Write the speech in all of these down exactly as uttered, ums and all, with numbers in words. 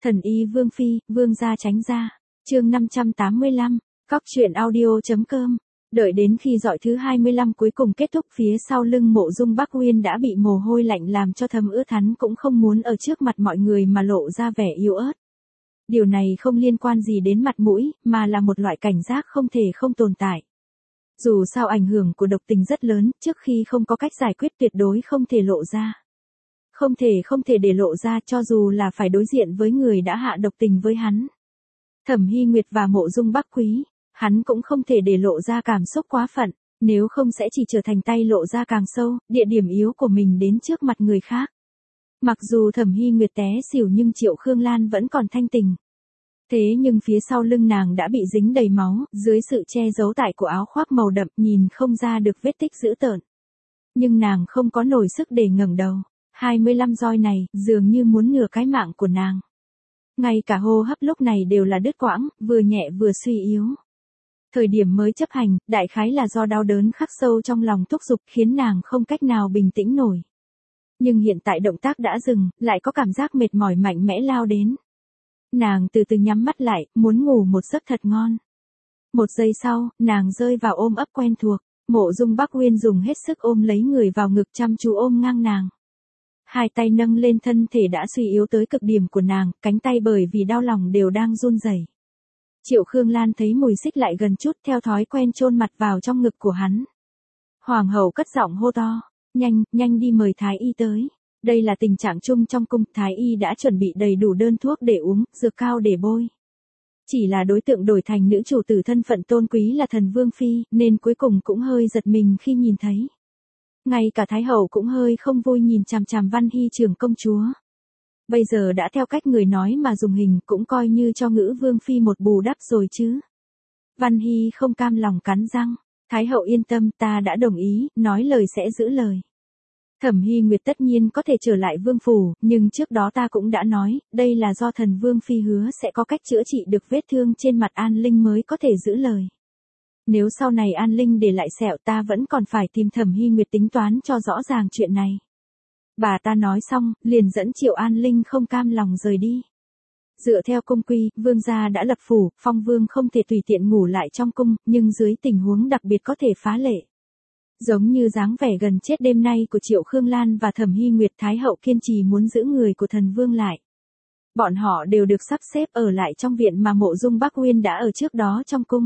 Thần y Vương Phi, Vương gia tránh ra. Chương năm trăm tám mươi lăm, cóc truyện audio.com. Đợi đến khi dọi thứ hai mươi lăm cuối cùng kết thúc, phía sau lưng Mộ Dung Bắc Uyên đã bị mồ hôi lạnh làm cho thấm ướt, hắn cũng không muốn ở trước mặt mọi người mà lộ ra vẻ yếu ớt. Điều này không liên quan gì đến mặt mũi, mà là một loại cảnh giác không thể không tồn tại. Dù sao ảnh hưởng của độc tình rất lớn, trước khi không có cách giải quyết tuyệt đối không thể lộ ra. Không thể không thể để lộ ra, cho dù là phải đối diện với người đã hạ độc tình với hắn. Thẩm Hy Nguyệt và Mộ Dung Bắc Quý, hắn cũng không thể để lộ ra cảm xúc quá phận, nếu không sẽ chỉ trở thành tay lộ ra càng sâu, địa điểm yếu của mình đến trước mặt người khác. Mặc dù Thẩm Hy Nguyệt té xỉu nhưng Triệu Khương Lan vẫn còn thanh tình. Thế nhưng phía sau lưng nàng đã bị dính đầy máu, dưới sự che giấu tại của áo khoác màu đậm nhìn không ra được vết tích dữ tợn. Nhưng nàng không có nổi sức để ngẩng đầu. hai mươi lăm roi này, dường như muốn nửa cái mạng của nàng. Ngay cả hô hấp lúc này đều là đứt quãng, vừa nhẹ vừa suy yếu. Thời điểm mới chấp hành, đại khái là do đau đớn khắc sâu trong lòng thúc giục khiến nàng không cách nào bình tĩnh nổi. Nhưng hiện tại động tác đã dừng, lại có cảm giác mệt mỏi mạnh mẽ lao đến. Nàng từ từ nhắm mắt lại, muốn ngủ một giấc thật ngon. Một giây sau, nàng rơi vào ôm ấp quen thuộc. Mộ Dung Bắc Uyên dùng hết sức ôm lấy người vào ngực, chăm chú ôm ngang nàng. Hai tay nâng lên thân thể đã suy yếu tới cực điểm của nàng, cánh tay bởi vì đau lòng đều đang run rẩy. Triệu Khương Lan thấy mùi xích lại gần chút, theo thói quen chôn mặt vào trong ngực của hắn. Hoàng hậu cất giọng hô to, nhanh, nhanh đi mời thái y tới. Đây là tình trạng chung trong cung, thái y đã chuẩn bị đầy đủ đơn thuốc để uống, dược cao để bôi. Chỉ là đối tượng đổi thành nữ chủ tử thân phận tôn quý là thần Vương Phi, nên cuối cùng cũng hơi giật mình khi nhìn thấy. Ngay cả Thái hậu cũng hơi không vui nhìn chằm chằm Văn Hy trưởng công chúa. Bây giờ đã theo cách người nói mà dùng hình, cũng coi như cho Ngữ Vương Phi một bù đắp rồi chứ. Văn Hy không cam lòng cắn răng, Thái hậu yên tâm, ta đã đồng ý, nói lời sẽ giữ lời. Thẩm Hy Nguyệt tất nhiên có thể trở lại vương phủ, nhưng trước đó ta cũng đã nói, đây là do thần Vương Phi hứa sẽ có cách chữa trị được vết thương trên mặt An Linh mới có thể giữ lời. Nếu sau này An Linh để lại sẹo, ta vẫn còn phải tìm Thẩm Hy Nguyệt tính toán cho rõ ràng chuyện này. Bà ta nói xong, liền dẫn Triệu An Linh không cam lòng rời đi. Dựa theo cung quy, vương gia đã lập phủ, phong vương không thể tùy tiện ngủ lại trong cung, nhưng dưới tình huống đặc biệt có thể phá lệ. Giống như dáng vẻ gần chết đêm nay của Triệu Khương Lan và Thẩm Hy Nguyệt, Thái hậu kiên trì muốn giữ người của thần vương lại. Bọn họ đều được sắp xếp ở lại trong viện mà Mộ Dung Bắc Uyên đã ở trước đó trong cung.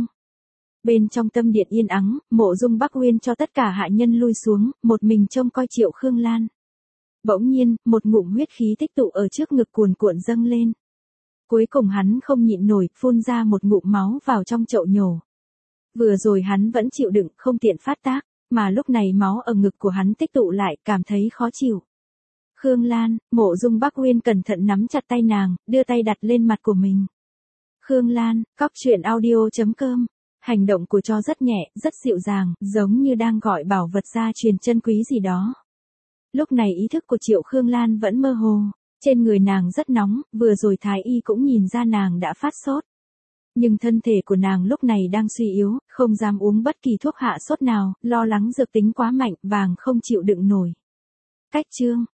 Bên trong tâm điện yên ắng, Mộ Dung Bắc Uyên cho tất cả hạ nhân lui xuống, một mình trông coi Triệu Khương Lan. Bỗng nhiên, một ngụm huyết khí tích tụ ở trước ngực cuồn cuộn dâng lên. Cuối cùng hắn không nhịn nổi, phun ra một ngụm máu vào trong chậu nhổ. Vừa rồi hắn vẫn chịu đựng, không tiện phát tác, mà lúc này máu ở ngực của hắn tích tụ lại, cảm thấy khó chịu. Khương Lan, Mộ Dung Bắc Uyên cẩn thận nắm chặt tay nàng, đưa tay đặt lên mặt của mình. Khương Lan, cóc truyện audio.com. Hành động của cho rất nhẹ, rất dịu dàng, giống như đang gọi bảo vật gia truyền chân quý gì đó. Lúc này ý thức của Triệu Khương Lan vẫn mơ hồ, trên người nàng rất nóng, vừa rồi thái y cũng nhìn ra nàng đã phát sốt. Nhưng thân thể của nàng lúc này đang suy yếu, không dám uống bất kỳ thuốc hạ sốt nào, lo lắng dược tính quá mạnh, vàng không chịu đựng nổi. Cách chương